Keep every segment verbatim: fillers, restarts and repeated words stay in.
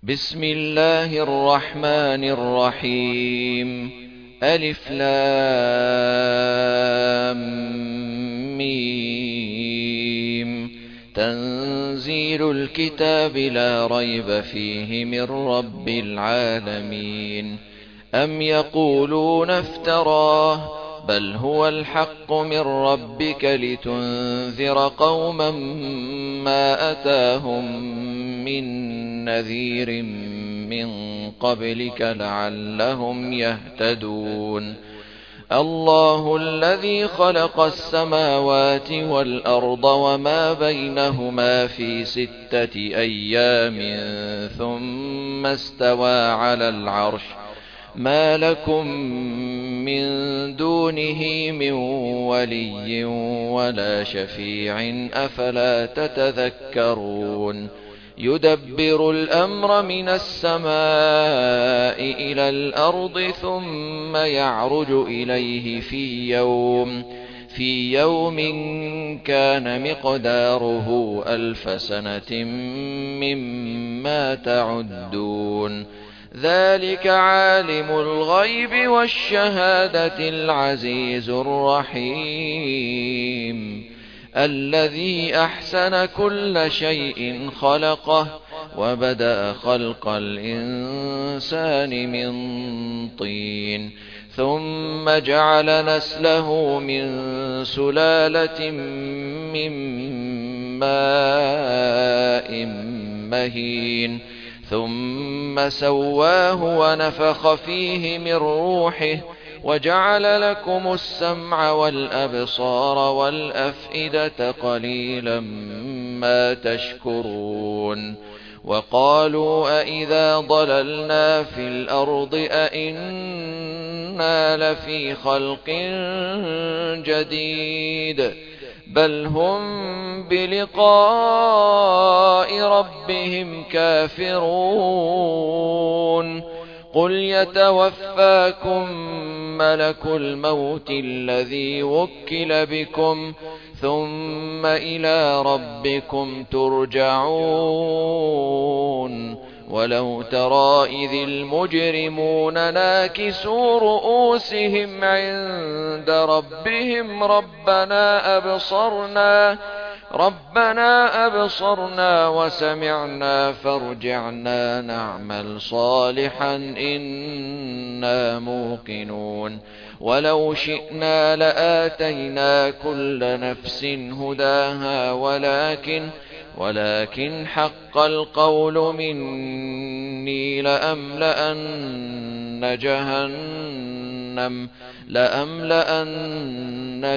بسم الله الرحمن الرحيم. ألف لام ميم. تنزيل الكتاب لا ريب فيه من رب العالمين. أم يقولون افتراه بل هو الحق من ربك لتنذر قوما ما أتاهم من نذير من قبلك لعلهم يهتدون. الله الذي خلق السماوات والأرض وما بينهما في ستة أيام ثم استوى على العرش ما لكم من دونه من ولي ولا شفيع أفلا تتذكرون. يدبر الأمر من السماء إلى الأرض ثم يعرج إليه في يوم في يوم كان مقداره ألف سنة مما تعدون. ذلك عالم الغيب والشهادة العزيز الرحيم. الذي أحسن كل شيء خلقه وبدأ خلق الإنسان من طين ثم جعل نسله من سلالة من ماء مهين ثم سواه ونفخ فيه من روحه وجعل لكم السمع والأبصار والأفئدة قليلا ما تشكرون. وقالوا أئذا ضللنا في الأرض أئنا لفي خلق جديد بل هم بلقاء ربهم كافرون. قل يتوفاكم ملك الموت الذي وكل بكم ثم إلى ربكم ترجعون. ولو ترى إذ المجرمون ناكسوا رؤوسهم عند ربهم ربنا أبصرنا ربنا أبصرنا وسمعنا فارجعنا نعمل صالحا إنا موقنون. ولو شئنا لآتينا كل نفس هداها ولكن ولكن حق القول مني لأملأن جهنم لأملأن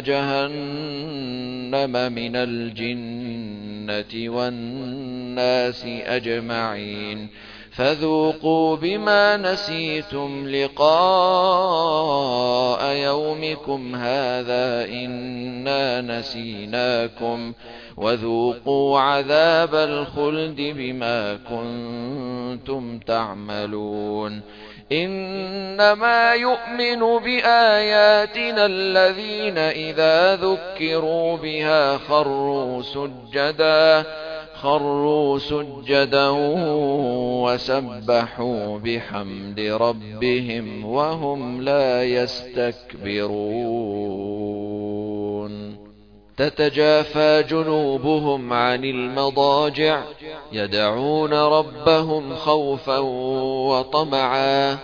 جهنم من الجنة والناس أجمعين. فذوقوا بما نسيتم لقاء يومكم هذا إنا نسيناكم وذوقوا عذاب الخلد بما كنتم تعملون. إنما يؤمن بآياتنا الذين إذا ذكروا بها خروا سجدا خروا سجدا وسبحوا بحمد ربهم وهم لا يستكبرون. تتجافى جنوبهم عن المضاجع يدعون ربهم خوفا وطمعا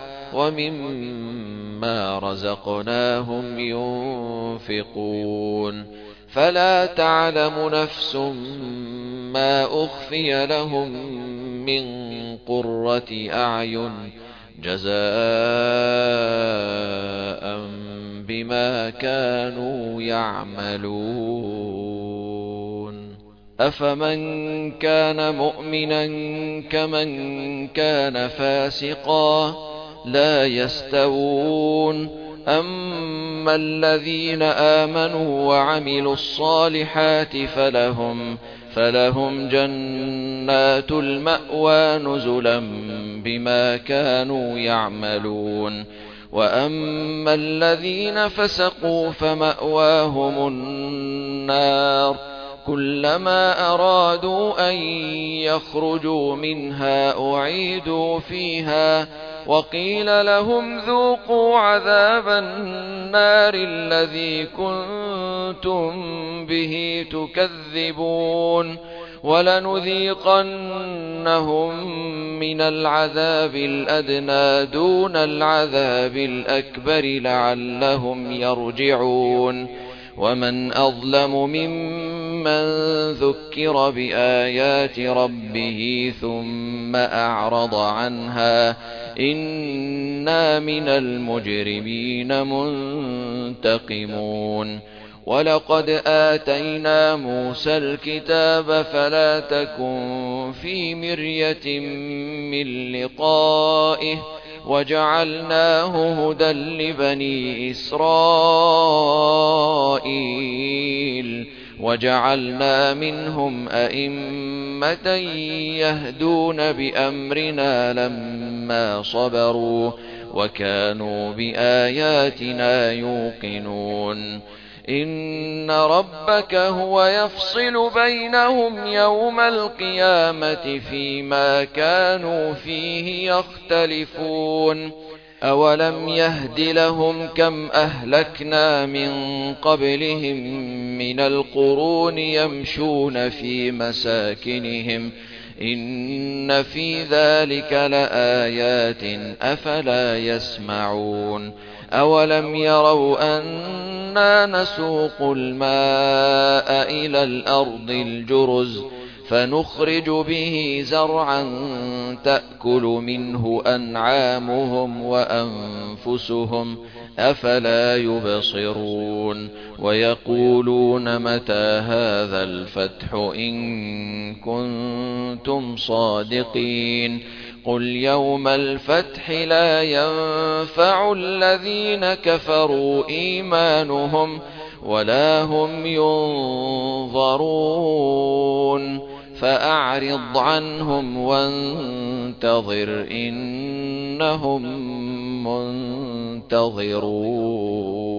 ومما رزقناهم ينفقون. فلا تعلم نفس ما أخفي لهم من قرة أعين جزاء بما كانوا يعملون. أفمن كان مؤمنا كمن كان فاسقا لا يستوون. أما الذين آمنوا وعملوا الصالحات فلهم فلهم جنات المأوى نزلا بما كانوا يعملون. وأما الذين فسقوا فمأواهم النار كلما أرادوا أن يخرجوا منها أعيدوا فيها وقيل لهم ذوقوا عذاب النار الذي كنتم به تكذبون ولنذيقنهم من العذاب الأدنى دون العذاب الأكبر لعلهم يرجعون ومن أظلم ممن ذكر بآيات ربه ثم أعرض عنها إنا من المجرمين منتقمون ولقد آتينا موسى الكتاب فلا تكن في مرية من لقائه وجعلناه هدى لبني إسرائيل وجعلنا منهم أئمة يهدون بأمرنا لما صبروا وكانوا بآياتنا يوقنون إن ربك هو يفصل بينهم يوم القيامة فيما كانوا فيه يختلفون أولم يهد لهم كم أهلكنا من قبلهم من القرون يمشون في مساكنهم إن في ذلك لآيات أفلا يسمعون أولم يروا أنا نسوق الماء إلى الأرض الجرز فنخرج به زرعا تأكل منه أنعامهم وأنفسهم أفلا يبصرون ويقولون متى هذا الفتح إن كنتم صادقين قل يوم الفتح لا ينفع الذين كفروا إيمانهم ولا هم ينظرون فأعرض عنهم وانتظر إنهم منتظرون.